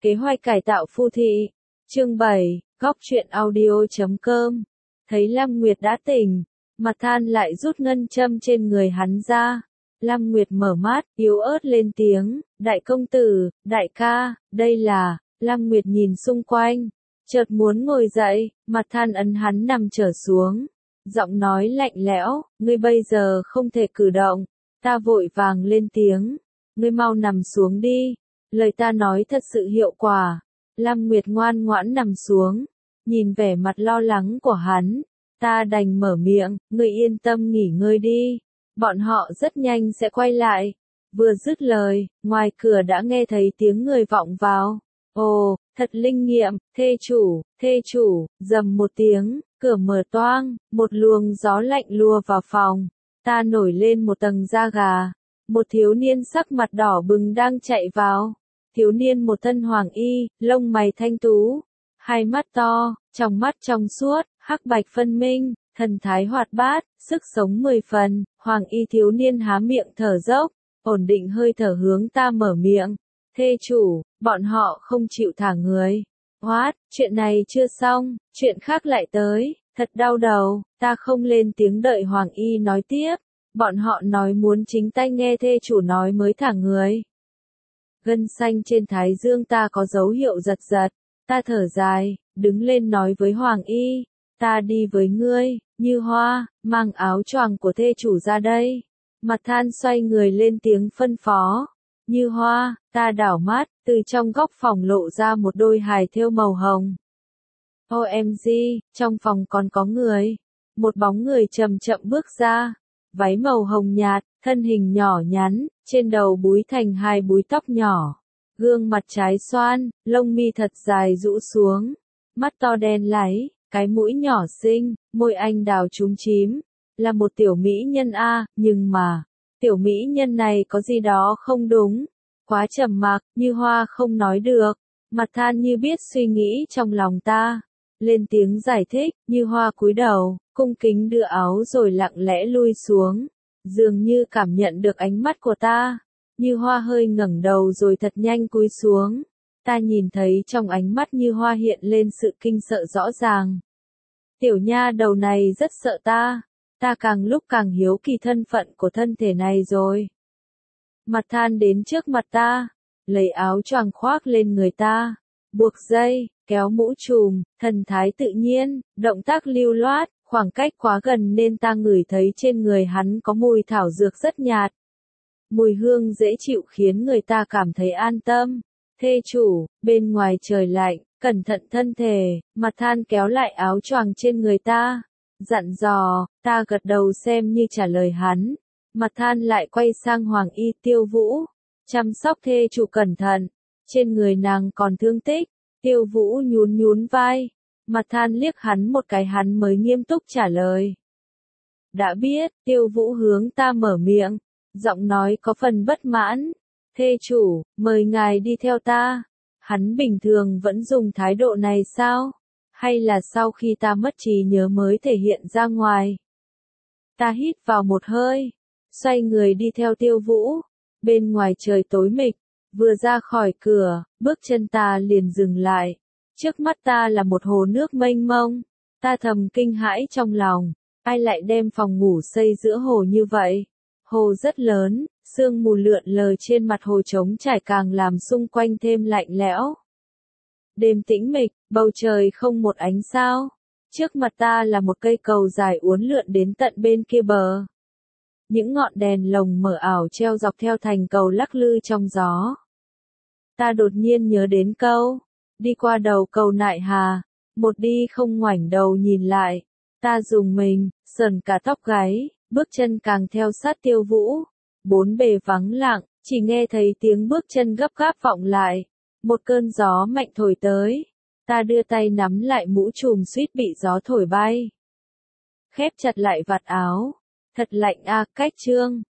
Kế hoạch cải tạo Phu Thị. Chương 7, góc truyện audio.com. Thấy Lam Nguyệt đã tỉnh, mặt than lại rút ngân châm trên người hắn ra. Lam Nguyệt mở mắt, yếu ớt lên tiếng, đại công tử, đại ca, đây là. Lam Nguyệt nhìn xung quanh, chợt muốn ngồi dậy, mặt than ấn hắn nằm trở xuống. Giọng nói lạnh lẽo, ngươi bây giờ không thể cử động. Ta vội vàng lên tiếng, ngươi mau nằm xuống đi. Lời ta nói thật sự hiệu quả. Lam Nguyệt ngoan ngoãn nằm xuống, nhìn vẻ mặt lo lắng của hắn, ta đành mở miệng, ngươi yên tâm nghỉ ngơi đi, bọn họ rất nhanh sẽ quay lại. Vừa dứt lời, ngoài cửa đã nghe thấy tiếng người vọng vào. Ồ, thật linh nghiệm, thê chủ, rầm một tiếng, cửa mở toang, một luồng gió lạnh lùa vào phòng. Ta nổi lên một tầng da gà. Một thiếu niên sắc mặt đỏ bừng đang chạy vào. Thiếu niên một thân hoàng y, lông mày thanh tú, hai mắt to, trong mắt trong suốt, hắc bạch phân minh, thần thái hoạt bát, sức sống 10 phần. Hoàng y thiếu niên há miệng thở dốc, ổn định hơi thở hướng ta mở miệng. Thê chủ, bọn họ không chịu thả người. What, chuyện này chưa xong, chuyện khác lại tới, thật đau đầu. Ta không lên tiếng đợi hoàng y nói tiếp. Bọn họ nói muốn chính tay nghe thê chủ nói mới thả người. Gân xanh trên thái dương ta có dấu hiệu giật giật. Ta thở dài, đứng lên nói với hoàng y. Ta đi với ngươi, Như Hoa, mang áo choàng của thê chủ ra đây. Mặt than xoay người lên tiếng phân phó. Như Hoa, ta đảo mắt, từ trong góc phòng lộ ra một đôi hài thêu màu hồng. OMG, trong phòng còn có người. Một bóng người chậm chậm bước ra. Váy màu hồng nhạt, thân hình nhỏ nhắn, trên đầu búi thành hai búi tóc nhỏ. Gương mặt trái xoan, lông mi thật dài rũ xuống. Mắt to đen láy, cái mũi nhỏ xinh, môi anh đào chúm chím. Là một tiểu mỹ nhân a, nhưng mà, tiểu mỹ nhân này có gì đó không đúng. Quá trầm mặc, Như Hoa không nói được. Mặt than như biết suy nghĩ trong lòng ta. Lên tiếng giải thích, Như Hoa cúi đầu, cung kính đưa áo rồi lặng lẽ lui xuống. Dường như cảm nhận được ánh mắt của ta. Như Hoa hơi ngẩng đầu rồi thật nhanh cúi xuống. Ta nhìn thấy trong ánh mắt Như Hoa hiện lên sự kinh sợ rõ ràng. Tiểu nha đầu này rất sợ ta. Ta càng lúc càng hiếu kỳ thân phận của thân thể này rồi. Mặt than đến trước mặt ta, lấy áo choàng khoác lên người ta, buộc dây, kéo mũ trùm, thần thái tự nhiên, động tác lưu loát, khoảng cách quá gần nên ta ngửi thấy trên người hắn có mùi thảo dược rất nhạt. Mùi hương dễ chịu khiến người ta cảm thấy an tâm. Thê chủ, bên ngoài trời lạnh, cẩn thận thân thể. Mặt than kéo lại áo choàng trên người ta, dặn dò. Ta gật đầu xem như trả lời hắn. Mặt than lại quay sang hoàng y Tiêu Vũ. Chăm sóc thê chủ cẩn thận. Trên người nàng còn thương tích. Tiêu Vũ nhún nhún vai. Mặt than liếc hắn một cái hắn mới nghiêm túc trả lời. Đã biết. Tiêu Vũ hướng ta mở miệng. Giọng nói có phần bất mãn. Thê chủ, mời ngài đi theo ta. Hắn bình thường vẫn dùng thái độ này sao? Hay là sau khi ta mất trí nhớ mới thể hiện ra ngoài? Ta hít vào một hơi. Xoay người đi theo Tiêu Vũ. Bên ngoài trời tối mịt. Vừa ra khỏi cửa, bước chân ta liền dừng lại. Trước mắt ta là một hồ nước mênh mông. Ta thầm kinh hãi trong lòng. Ai lại đem phòng ngủ xây giữa hồ như vậy? Hồ rất lớn, sương mù lượn lờ trên mặt hồ trống trải càng làm xung quanh thêm lạnh lẽo. Đêm tĩnh mịch, bầu trời không một ánh sao. Trước mặt ta là một cây cầu dài uốn lượn đến tận bên kia bờ. Những ngọn đèn lồng mờ ảo treo dọc theo thành cầu lắc lư trong gió. Ta đột nhiên nhớ đến câu, đi qua đầu cầu Nại Hà, một đi không ngoảnh đầu nhìn lại. Ta rùng mình, sờn cả tóc gáy, bước chân càng theo sát Tiêu Vũ. Bốn bề vắng lặng, chỉ nghe thấy tiếng bước chân gấp gáp vọng lại. Một cơn gió mạnh thổi tới. Ta đưa tay nắm lại mũ trùm suýt bị gió thổi bay. Khép chặt lại vạt áo. Thật lạnh a, cách chương.